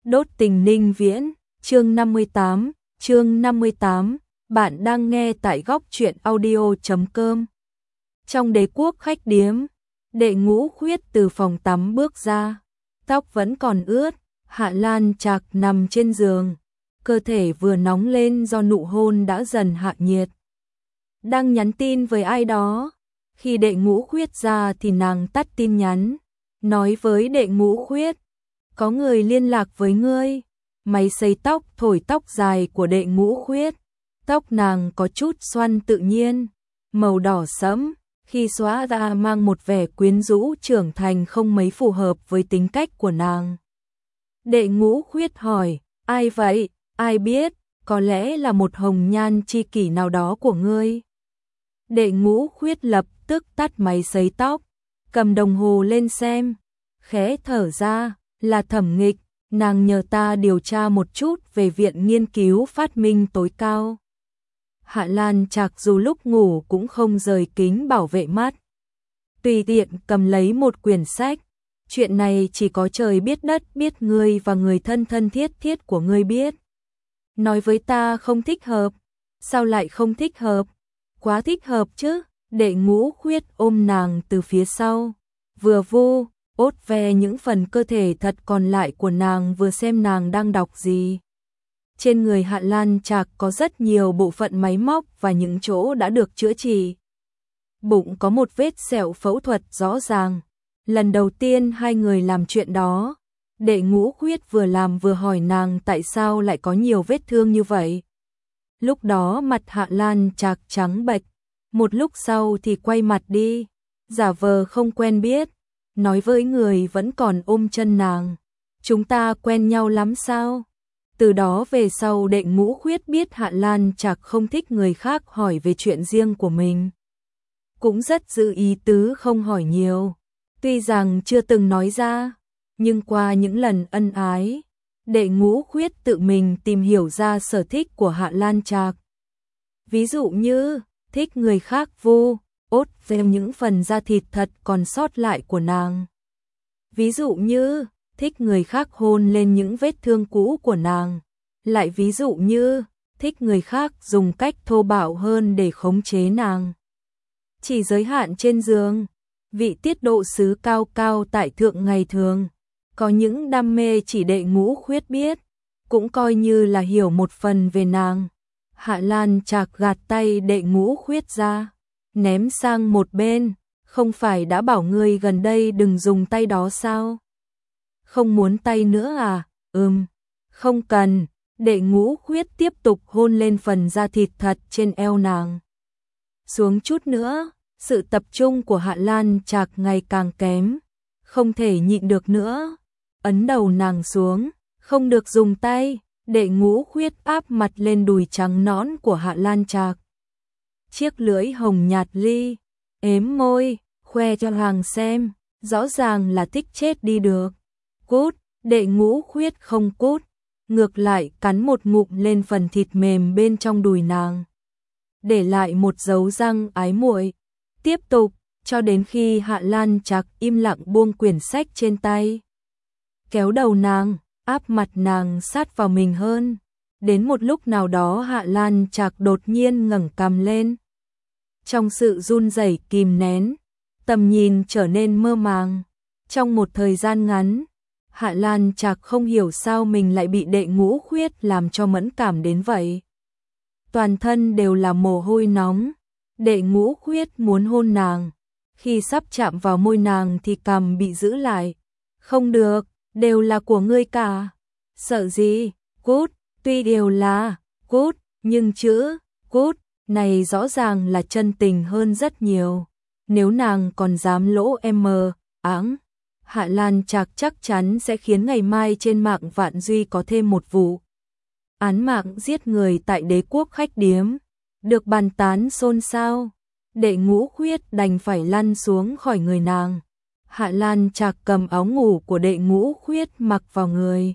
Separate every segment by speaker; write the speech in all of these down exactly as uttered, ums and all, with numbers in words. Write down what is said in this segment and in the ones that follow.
Speaker 1: Đốt tình Ninh Viễn, chương năm mươi tám, chương năm mươi tám, bạn đang nghe tại góc truyện audio chấm com. Trong đế quốc khách điếm, Đệ Ngũ Khuyết từ phòng tắm bước ra, tóc vẫn còn ướt, Hạ Lan Trạc nằm trên giường, cơ thể vừa nóng lên do nụ hôn đã dần hạ nhiệt. Đang nhắn tin với ai đó, khi Đệ Ngũ Khuyết ra thì nàng tắt tin nhắn, nói với Đệ Ngũ Khuyết, có người liên lạc với ngươi. Máy sấy tóc thổi tóc dài của Đệ Ngũ Khuyết, tóc nàng có chút xoăn tự nhiên, màu đỏ sẫm, khi xóa ra mang một vẻ quyến rũ trưởng thành không mấy phù hợp với tính cách của nàng. Đệ Ngũ Khuyết hỏi, ai vậy, ai biết, có lẽ là một hồng nhan tri kỷ nào đó của ngươi. Đệ Ngũ Khuyết lập tức tắt máy sấy tóc, cầm đồng hồ lên xem, khẽ thở ra, là Thẩm Nghịch, nàng nhờ ta điều tra một chút về Viện Nghiên cứu Phát minh tối cao. Hạ Lan Trạc dù lúc ngủ cũng không rời kính bảo vệ mắt. Tùy tiện cầm lấy một quyển sách, chuyện này chỉ có trời biết đất biết, ngươi và người thân thân thiết thiết của ngươi biết. Nói với ta không thích hợp, sao lại không thích hợp? Quá thích hợp chứ. Đệ Ngũ Khuyết ôm nàng từ phía sau, vừa vu ốt ve những phần cơ thể thật còn lại của nàng, vừa xem nàng đang đọc gì. Trên người Hạ Lan Trạc có rất nhiều bộ phận máy móc và những chỗ đã được chữa trị. Bụng có một vết sẹo phẫu thuật rõ ràng. Lần đầu tiên hai người làm chuyện đó, Đệ Ngũ Khuyết vừa làm vừa hỏi nàng tại sao lại có nhiều vết thương như vậy. Lúc đó mặt Hạ Lan Trạc trắng bệch, một lúc sau thì quay mặt đi, giả vờ không quen biết, nói với người vẫn còn ôm chân nàng, chúng ta quen nhau lắm sao? Từ đó về sau Đệ Ngũ Khuyết biết Hạ Lan Trạc không thích người khác hỏi về chuyện riêng của mình. Cũng rất giữ ý tứ không hỏi nhiều, tuy rằng chưa từng nói ra, nhưng qua những lần ân ái, Đệ Ngũ Khuyết tự mình tìm hiểu ra sở thích của Hạ Lan Trạc. Ví dụ như, thích người khác vu ốt xem những phần da thịt thật còn sót lại của nàng. Ví dụ như, thích người khác hôn lên những vết thương cũ của nàng. Lại ví dụ như, thích người khác dùng cách thô bạo hơn để khống chế nàng. Chỉ giới hạn trên giường, vị tiết độ sứ cao cao tại thượng ngày thường. Có những đam mê chỉ Đệ Ngũ Khuyết biết, cũng coi như là hiểu một phần về nàng. Hạ Lan Trạc gạt tay Đệ Ngũ Khuyết ra, ném sang một bên, không phải đã bảo ngươi gần đây đừng dùng tay đó sao? Không muốn tay nữa à? Ừm, không cần. Đệ Ngũ Khuyết tiếp tục hôn lên phần da thịt thật trên eo nàng. Xuống chút nữa, sự tập trung của Hạ Lan Trạc ngày càng kém, không thể nhịn được nữa, ấn đầu nàng xuống, không được dùng tay. Đệ Ngũ Khuyết áp mặt lên đùi trắng nõn của Hạ Lan Trạc. Chiếc lưỡi hồng nhạt li, ếm môi, khoe cho hàng xem, rõ ràng là thích chết đi được. Cút, Đệ Ngũ Khuyết không cút, ngược lại cắn một ngụm lên phần thịt mềm bên trong đùi nàng, để lại một dấu răng ái muội. Tiếp tục, cho đến khi Hạ Lan Trạc im lặng buông quyển sách trên tay, kéo đầu nàng, áp mặt nàng sát vào mình hơn. Đến một lúc nào đó Hạ Lan Trạc đột nhiên ngẩng cằm lên. Trong sự run rẩy kìm nén, tầm nhìn trở nên mơ màng. Trong một thời gian ngắn, Hạ Lan Trạc không hiểu sao mình lại bị Đệ Ngũ Khuyết làm cho mẫn cảm đến vậy. Toàn thân đều là mồ hôi nóng. Đệ Ngũ Khuyết muốn hôn nàng, khi sắp chạm vào môi nàng thì cằm bị giữ lại. Không được, đều là của ngươi cả. Sợ gì? Cút, tuy đều là cút, nhưng chữ cút này rõ ràng là chân tình hơn rất nhiều. Nếu nàng còn dám lỗ em mờ áng, Hạ Lan Trạc chắc chắn sẽ khiến ngày mai trên mạng Vạn Duy có thêm một vụ án mạng giết người tại đế quốc khách điếm, được bàn tán xôn xao. Đệ Ngũ Khuyết đành phải lăn xuống khỏi người nàng. Hạ Lan Trạc cầm áo ngủ của Đệ Ngũ Khuyết mặc vào người.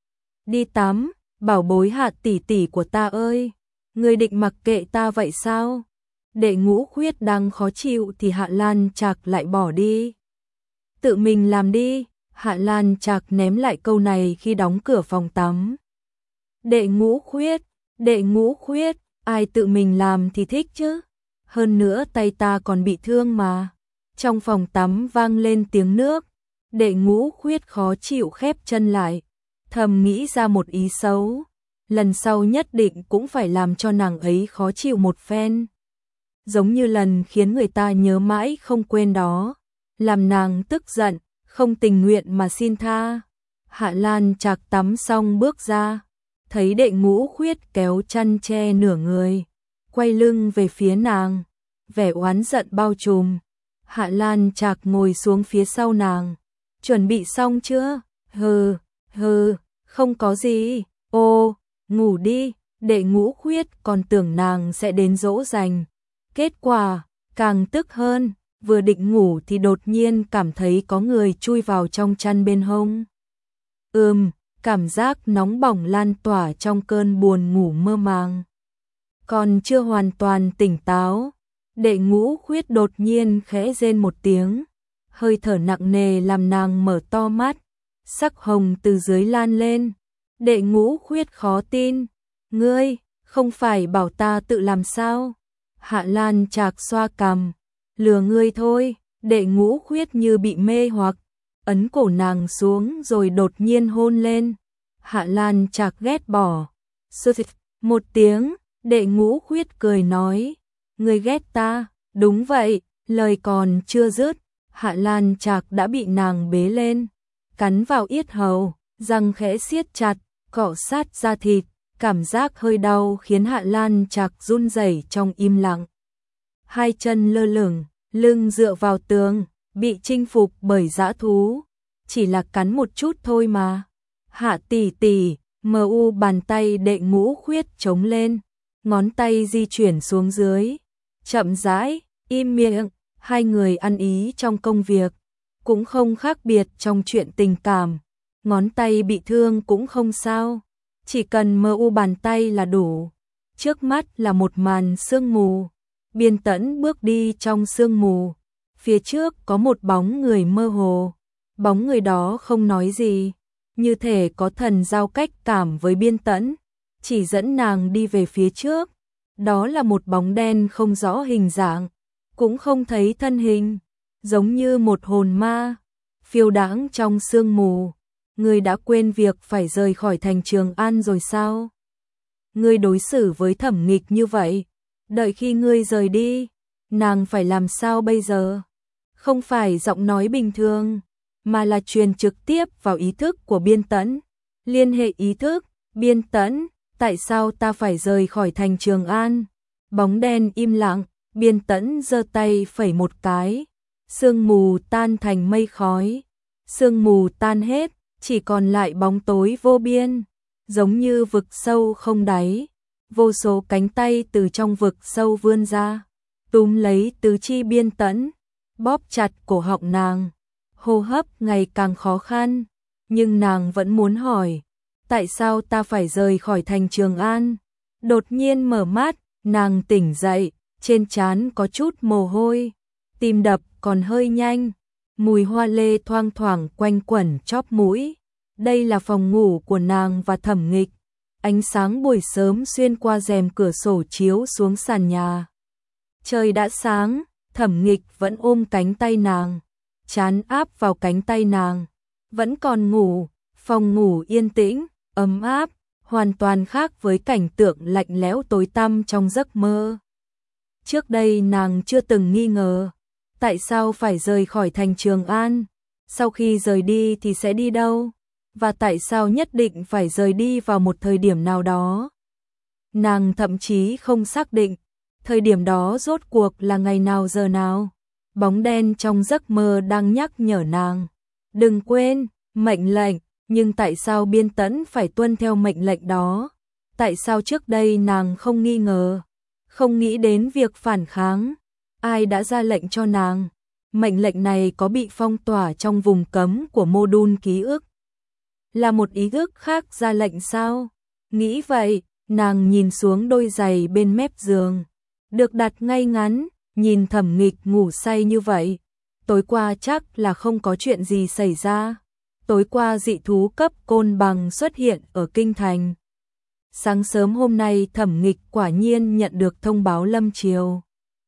Speaker 1: Đi tắm, bảo bối Hạ tỷ tỷ của ta ơi, người định mặc kệ ta vậy sao? Đệ Ngũ Khuyết đang khó chịu thì Hạ Lan Trạc lại bỏ đi. Tự mình làm đi. Hạ Lan Trạc ném lại câu này khi đóng cửa phòng tắm. Đệ Ngũ Khuyết, Đệ Ngũ Khuyết, ai tự mình làm thì thích chứ. Hơn nữa tay ta còn bị thương mà. Trong phòng tắm vang lên tiếng nước. Đệ Ngũ Khuyết khó chịu khép chân lại, thầm nghĩ ra một ý xấu. Lần sau nhất định cũng phải làm cho nàng ấy khó chịu một phen. Giống như lần khiến người ta nhớ mãi không quên đó. Làm nàng tức giận, không tình nguyện mà xin tha. Hạ Lan Trạc tắm xong bước ra, thấy Đệ Ngũ Khuyết kéo chăn che nửa người, quay lưng về phía nàng, vẻ oán giận bao trùm. Hạ Lan Trạc ngồi xuống phía sau nàng. Chuẩn bị xong chưa? Hừ, hừ, không có gì. Ô, ngủ đi. Đệ Ngũ Khuyết còn tưởng nàng sẽ đến dỗ dành. Kết quả, càng tức hơn, vừa định ngủ thì đột nhiên cảm thấy có người chui vào trong chăn bên hông. Ừm, cảm giác nóng bỏng lan tỏa trong cơn buồn ngủ mơ màng. Còn chưa hoàn toàn tỉnh táo, Đệ Ngũ Khuyết đột nhiên khẽ rên một tiếng, hơi thở nặng nề làm nàng mở to mắt, sắc hồng từ dưới lan lên. Đệ Ngũ Khuyết khó tin, ngươi, không phải bảo ta tự làm sao? Hạ Lan Trạc xoa cằm, lừa ngươi thôi. Đệ Ngũ Khuyết như bị mê hoặc, ấn cổ nàng xuống rồi đột nhiên hôn lên. Hạ Lan Trạc ghét bỏ, sơ thịt một tiếng. Đệ Ngũ Khuyết cười nói, ngươi ghét ta? Đúng vậy. Lời còn chưa dứt, Hạ Lan Trạc đã bị nàng bế lên, cắn vào yết hầu, răng khẽ siết chặt, cọ sát da thịt. Cảm giác hơi đau khiến Hạ Lan Trạc run rẩy trong im lặng. Hai chân lơ lửng, lưng dựa vào tường, bị chinh phục bởi dã thú. Chỉ là cắn một chút thôi mà. Hạ tỷ tỷ, mờ u bàn tay Đệ Ngũ Khuyết chống lên, ngón tay di chuyển xuống dưới. Chậm rãi, im miệng. Hai người ăn ý trong công việc, cũng không khác biệt trong chuyện tình cảm. Ngón tay bị thương cũng không sao, chỉ cần mờ u bàn tay là đủ. Trước mắt là một màn sương mù. Biên Tẫn bước đi trong sương mù. Phía trước có một bóng người mơ hồ. Bóng người đó không nói gì, như thể có thần giao cách cảm với Biên Tẫn, chỉ dẫn nàng đi về phía trước. Đó là một bóng đen không rõ hình dạng, cũng không thấy thân hình, giống như một hồn ma, phiêu đãng trong sương mù. Ngươi đã quên việc phải rời khỏi thành Trường An rồi sao? Ngươi đối xử với Thẩm Nghịch như vậy, đợi khi ngươi rời đi, nàng phải làm sao bây giờ? Không phải giọng nói bình thường, mà là truyền trực tiếp vào ý thức của Biên Tẫn. Liên hệ ý thức, Biên Tẫn, tại sao ta phải rời khỏi thành Trường An? Bóng đen im lặng, Biên Tẫn giơ tay phẩy một cái, sương mù tan thành mây khói. Sương mù tan hết, chỉ còn lại bóng tối vô biên, giống như vực sâu không đáy. Vô số cánh tay từ trong vực sâu vươn ra, túm lấy tứ chi Biên Tẫn, bóp chặt cổ họng nàng. Hô hấp ngày càng khó khăn, nhưng nàng vẫn muốn hỏi, tại sao ta phải rời khỏi thành Trường An? Đột nhiên mở mắt, nàng tỉnh dậy, trên trán có chút mồ hôi, tim đập còn hơi nhanh, mùi hoa lê thoang thoảng quanh quẩn chóp mũi. Đây là phòng ngủ của nàng và Thẩm Nghịch. Ánh sáng buổi sớm xuyên qua rèm cửa sổ chiếu xuống sàn nhà. Trời đã sáng, Thẩm Nghịch vẫn ôm cánh tay nàng, trán áp vào cánh tay nàng. Vẫn còn ngủ, phòng ngủ yên tĩnh, ấm áp, hoàn toàn khác với cảnh tượng lạnh lẽo tối tăm trong giấc mơ. Trước đây nàng chưa từng nghi ngờ, tại sao phải rời khỏi thành Trường An? Sau khi rời đi thì sẽ đi đâu? Và tại sao nhất định phải rời đi vào một thời điểm nào đó? Nàng thậm chí không xác định, thời điểm đó rốt cuộc là ngày nào giờ nào. Bóng đen trong giấc mơ đang nhắc nhở nàng, đừng quên, mệnh lệnh, nhưng tại sao Biên Tẫn phải tuân theo mệnh lệnh đó? Tại sao trước đây nàng không nghi ngờ, không nghĩ đến việc phản kháng? Ai đã ra lệnh cho nàng? Mệnh lệnh này có bị phong tỏa trong vùng cấm của mô đun ký ức? Là một ý thức khác ra lệnh sao? Nghĩ vậy, nàng nhìn xuống đôi giày bên mép giường, được đặt ngay ngắn, nhìn Thẩm Nghịch ngủ say như vậy. Tối qua chắc là không có chuyện gì xảy ra. tối qua dị thú cấp côn bằng xuất hiện ở kinh thành. Sáng sớm hôm nay Thẩm Nghịch quả nhiên nhận được thông báo lâm triều.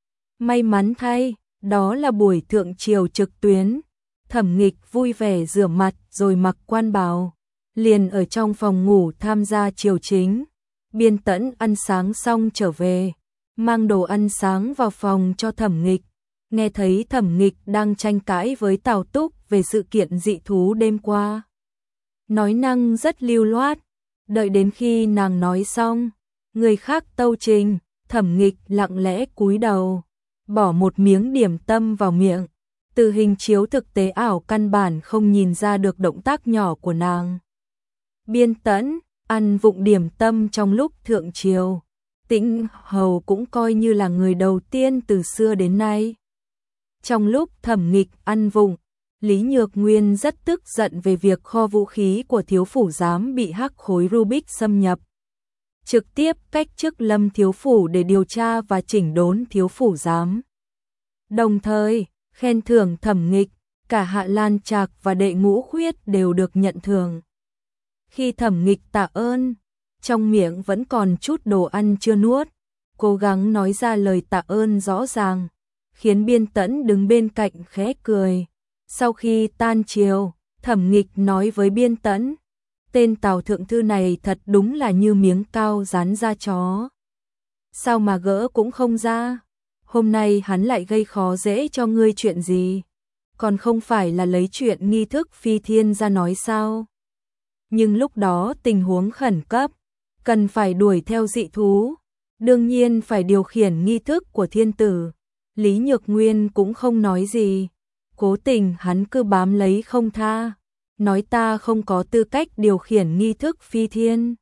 Speaker 1: May mắn thay, đó là buổi thượng triều trực tuyến. Thẩm Nghịch vui vẻ rửa mặt rồi mặc quan bào, liền ở trong phòng ngủ tham gia triều chính. Biên Tẫn ăn sáng xong trở về, mang đồ ăn sáng vào phòng cho Thẩm Nghịch. Nghe thấy Thẩm Nghịch đang tranh cãi với Tào Túc về sự kiện dị thú đêm qua. Nói năng rất lưu loát, đợi đến khi nàng nói xong, người khác tâu trình, Thẩm Nghịch lặng lẽ cúi đầu, bỏ một miếng điểm tâm vào miệng. Từ hình chiếu thực tế ảo căn bản không nhìn ra được động tác nhỏ của nàng. Biên Tẫn ăn vụng điểm tâm trong lúc thượng triều. Tĩnh Hầu cũng coi như là người đầu tiên từ xưa đến nay. Trong lúc Thẩm Nghịch ăn vụng, Lý Nhược Nguyên rất tức giận về việc kho vũ khí của thiếu phủ giám bị hắc khối Rubik xâm nhập. Trực tiếp cách chức Lâm thiếu phủ để điều tra và chỉnh đốn thiếu phủ giám. Đồng thời, khen thưởng Thẩm Nghịch, cả Hạ Lan Trạc và Đệ Ngũ Khuyết đều được nhận thưởng. Khi Thẩm Nghịch tạ ơn, trong miệng vẫn còn chút đồ ăn chưa nuốt, cố gắng nói ra lời tạ ơn rõ ràng, khiến Biên Tẫn đứng bên cạnh khẽ cười. Sau khi tan chiều, Thẩm Nghịch nói với Biên Tẫn, tên Tào thượng thư này thật đúng là như miếng cao dán da chó. Sao mà gỡ cũng không ra? Hôm nay hắn lại gây khó dễ cho ngươi chuyện gì? Còn không phải là lấy chuyện nghi thức phi thiên ra nói sao? Nhưng lúc đó tình huống khẩn cấp, cần phải đuổi theo dị thú, đương nhiên phải điều khiển nghi thức của thiên tử. Lý Nhược Nguyên cũng không nói gì, cố tình hắn cứ bám lấy không tha, nói ta không có tư cách điều khiển nghi thức phi thiên.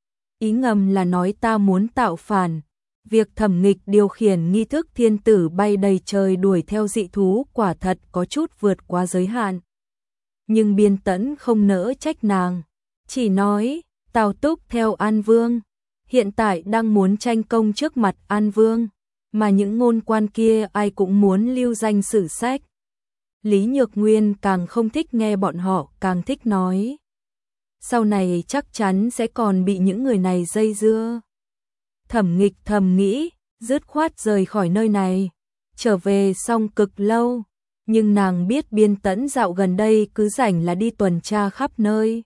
Speaker 1: Ý ngầm là nói ta muốn tạo phản. Việc Thẩm Nghịch điều khiển nghi thức thiên tử bay đầy trời đuổi theo dị thú quả thật có chút vượt quá giới hạn. Nhưng Biên Tẫn không nỡ trách nàng, chỉ nói, Tào Túc theo An Vương, hiện tại đang muốn tranh công trước mặt An Vương, mà những ngôn quan kia ai cũng muốn lưu danh sử sách. Lý Nhược Nguyên càng không thích nghe bọn họ, càng thích nói. Sau này chắc chắn sẽ còn bị những người này dây dưa. Thẩm Nghịch thầm nghĩ, dứt khoát rời khỏi nơi này, trở về xong cực lâu, nhưng nàng biết Biên Tẫn dạo gần đây cứ rảnh là đi tuần tra khắp nơi.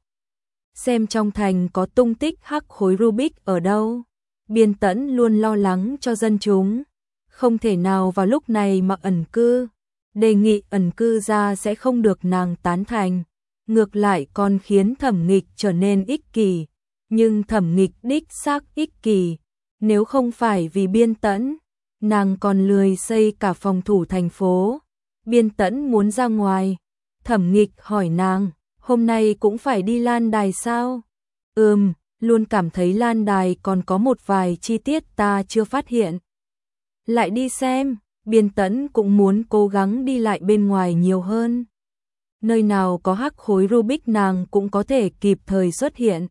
Speaker 1: Xem trong thành có tung tích hắc khối Rubik ở đâu. Biên Tẫn luôn lo lắng cho dân chúng, không thể nào vào lúc này mà ẩn cư, đề nghị ẩn cư ra sẽ không được nàng tán thành, ngược lại còn khiến Thẩm Nghịch trở nên ích kỷ, nhưng Thẩm Nghịch đích xác ích kỷ. Nếu không phải vì Biên Tẫn, nàng còn lười xây cả phòng thủ thành phố. Biên Tẫn muốn ra ngoài, Thẩm Nghịch hỏi nàng, hôm nay cũng phải đi Lan Đài sao? Ừm, luôn cảm thấy Lan Đài còn có một vài chi tiết ta chưa phát hiện. Lại đi xem, Biên Tẫn cũng muốn cố gắng đi lại bên ngoài nhiều hơn. Nơi nào có hắc khối Rubik nàng cũng có thể kịp thời xuất hiện.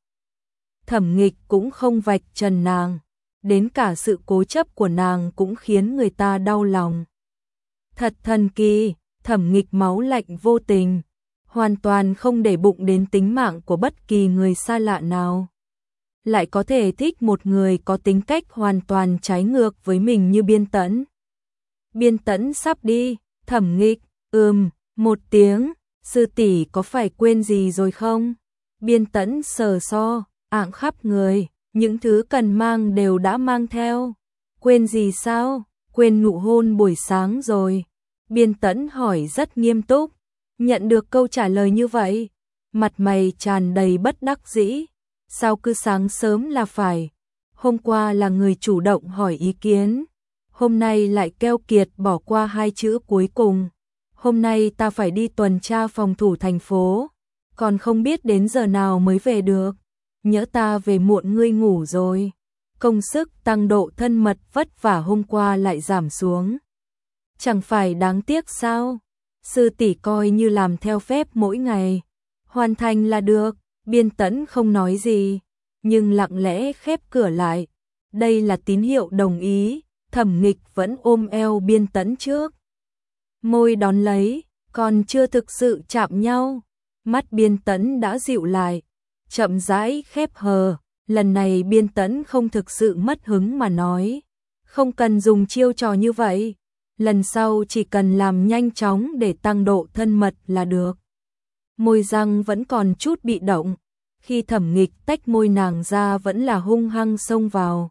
Speaker 1: Thẩm Nghịch cũng không vạch trần nàng. Đến cả sự cố chấp của nàng cũng khiến người ta đau lòng. Thật thần kỳ, Thẩm Nghịch máu lạnh vô tình, hoàn toàn không để bụng đến tính mạng của bất kỳ người xa lạ nào. Lại có thể thích một người có tính cách hoàn toàn trái ngược với mình như Biên Tẫn. Biên Tẫn sắp đi, Thẩm Nghịch, ừm, một tiếng, sư tỷ có phải quên gì rồi không? Biên Tẫn sờ so, ạng khắp người. Những thứ cần mang đều đã mang theo. Quên gì sao? Quên nụ hôn buổi sáng rồi. Biên Tẫn hỏi rất nghiêm túc. Nhận được câu trả lời như vậy, mặt mày tràn đầy bất đắc dĩ. Sao cứ sáng sớm là phải? Hôm qua là người chủ động hỏi ý kiến, hôm nay lại keo kiệt bỏ qua hai chữ cuối cùng. Hôm nay ta phải đi tuần tra phòng thủ thành phố, còn không biết đến giờ nào mới về được. Nhỡ ta về muộn ngươi ngủ rồi. Công sức tăng độ thân mật vất vả hôm qua lại giảm xuống. Chẳng phải đáng tiếc sao? Sư tỷ coi như làm theo phép mỗi ngày. Hoàn thành là được. Biên Tẫn không nói gì, nhưng lặng lẽ khép cửa lại. Đây là tín hiệu đồng ý. Thẩm Nghịch vẫn ôm eo Biên Tẫn trước. Môi đón lấy, còn chưa thực sự chạm nhau. Mắt Biên Tẫn đã dịu lại, chậm rãi khép hờ, lần này Biên Tẫn không thực sự mất hứng mà nói, không cần dùng chiêu trò như vậy, lần sau chỉ cần làm nhanh chóng để tăng độ thân mật là được. Môi răng vẫn còn chút bị động, khi Thẩm Nghịch tách môi nàng ra vẫn là hung hăng xông vào.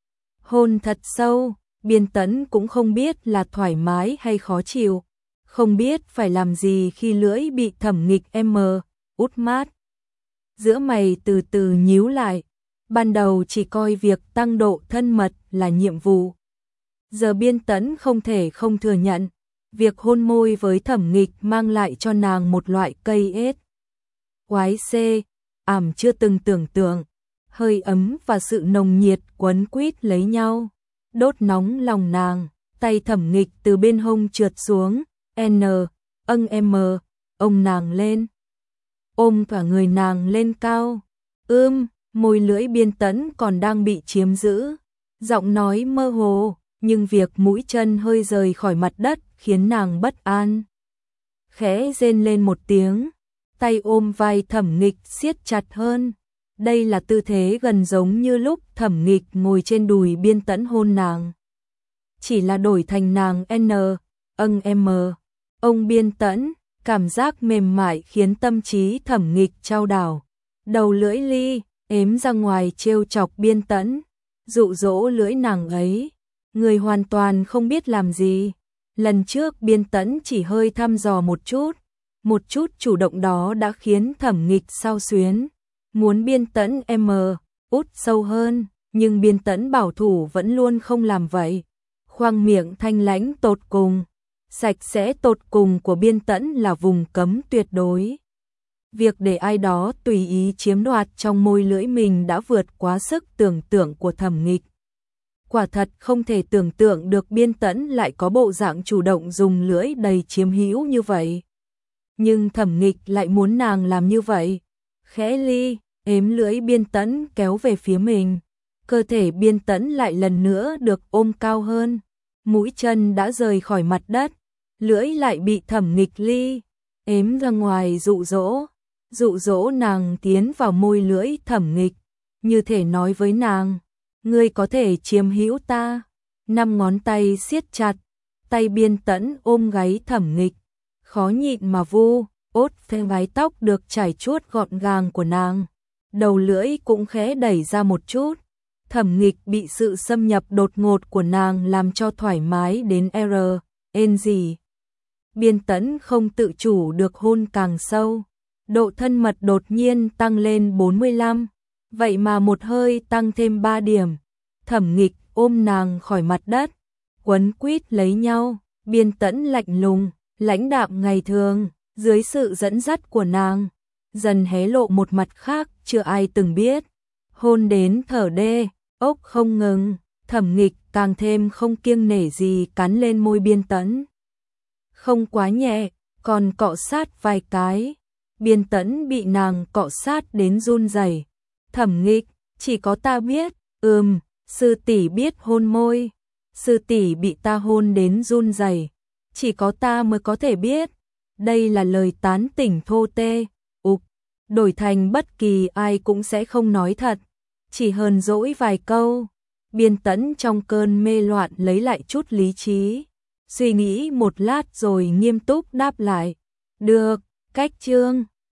Speaker 1: Hôn thật sâu, Biên Tẫn cũng không biết là thoải mái hay khó chịu, không biết phải làm gì khi lưỡi bị Thẩm Nghịch em út mát. Giữa mày từ từ nhíu lại, ban đầu chỉ coi việc tăng độ thân mật là nhiệm vụ. Giờ Biên Tẫn không thể không thừa nhận, việc hôn môi với Thẩm Nghịch mang lại cho nàng một loại cây ết. Quái xê, ảm chưa từng tưởng tượng, hơi ấm và sự nồng nhiệt quấn quýt lấy nhau, đốt nóng lòng nàng, tay Thẩm Nghịch từ bên hông trượt xuống, n, âng em, ôm nàng lên, ôm cả người nàng lên cao, ưm, môi lưỡi Biên Tẫn còn đang bị chiếm giữ, giọng nói mơ hồ, nhưng việc mũi chân hơi rời khỏi mặt đất khiến nàng bất an. Khẽ rên lên một tiếng, tay ôm vai Thẩm Nghịch siết chặt hơn. Đây là tư thế gần giống như lúc Thẩm Nghịch ngồi trên đùi Biên Tẫn hôn nàng. Chỉ là đổi thành nàng N, âng em, ông Biên Tẫn, cảm giác mềm mại khiến tâm trí Thẩm Nghịch chao đảo. Đầu lưỡi ly, ếm ra ngoài trêu chọc Biên Tẫn, dụ dỗ lưỡi nàng ấy. Người hoàn toàn không biết làm gì. Lần trước Biên Tẫn chỉ hơi thăm dò một chút, một chút chủ động đó đã khiến Thẩm Nghịch xao xuyến. Muốn Biên Tẫn em út sâu hơn, nhưng Biên Tẫn bảo thủ vẫn luôn không làm vậy. Khoang miệng thanh lãnh tột cùng, sạch sẽ tột cùng của Biên Tẫn là vùng cấm tuyệt đối. Việc để ai đó tùy ý chiếm đoạt trong môi lưỡi mình đã vượt quá sức tưởng tượng của Thẩm Nghịch. Quả thật không thể tưởng tượng được Biên Tẫn lại có bộ dạng chủ động dùng lưỡi đầy chiếm hữu như vậy. Nhưng Thẩm Nghịch lại muốn nàng làm như vậy. Khẽ ly, ếm lưỡi Biên Tẫn kéo về phía mình. Cơ thể Biên Tẫn lại lần nữa được ôm cao hơn. Mũi chân đã rời khỏi mặt đất. Lưỡi lại bị Thẩm Nghịch ly, ếm ra ngoài dụ dỗ. Dụ dỗ nàng tiến vào môi lưỡi Thẩm Nghịch. Như thể nói với nàng, ngươi có thể chiếm hữu ta. Năm ngón tay siết chặt, tay Biên Tẫn ôm gáy Thẩm Nghịch, khó nhịn mà vu, ốt theo mái tóc được trải chuốt gọn gàng của nàng. Đầu lưỡi cũng khẽ đẩy ra một chút. Thẩm Nghịch bị sự xâm nhập đột ngột của nàng làm cho thoải mái đến R, ên gì. Biên Tẫn không tự chủ được hôn càng sâu. Độ thân mật đột nhiên tăng lên bốn mươi lăm. Vậy mà một hơi tăng thêm ba điểm. Thẩm Nghịch ôm nàng khỏi mặt đất, quấn quýt lấy nhau. Biên Tẫn lạnh lùng, lãnh đạm ngày thường, dưới sự dẫn dắt của nàng, dần hé lộ một mặt khác chưa ai từng biết. Hôn đến thở đê, ốc không ngừng, Thẩm Nghịch càng thêm không kiêng nể gì cắn lên môi Biên Tẫn. Không quá nhẹ, còn cọ sát vài cái. Biên Tẫn bị nàng cọ sát đến run rẩy. Thẩm Nghịch, chỉ có ta biết, ừm, sư tỷ biết hôn môi. Sư tỷ bị ta hôn đến run rẩy, chỉ có ta mới có thể biết. Đây là lời tán tỉnh thô tê, ục, đổi thành bất kỳ ai cũng sẽ không nói thật, chỉ hờn dỗi vài câu. Biên Tẫn trong cơn mê loạn lấy lại chút lý trí, suy nghĩ một lát rồi nghiêm túc đáp lại, được, cách chương.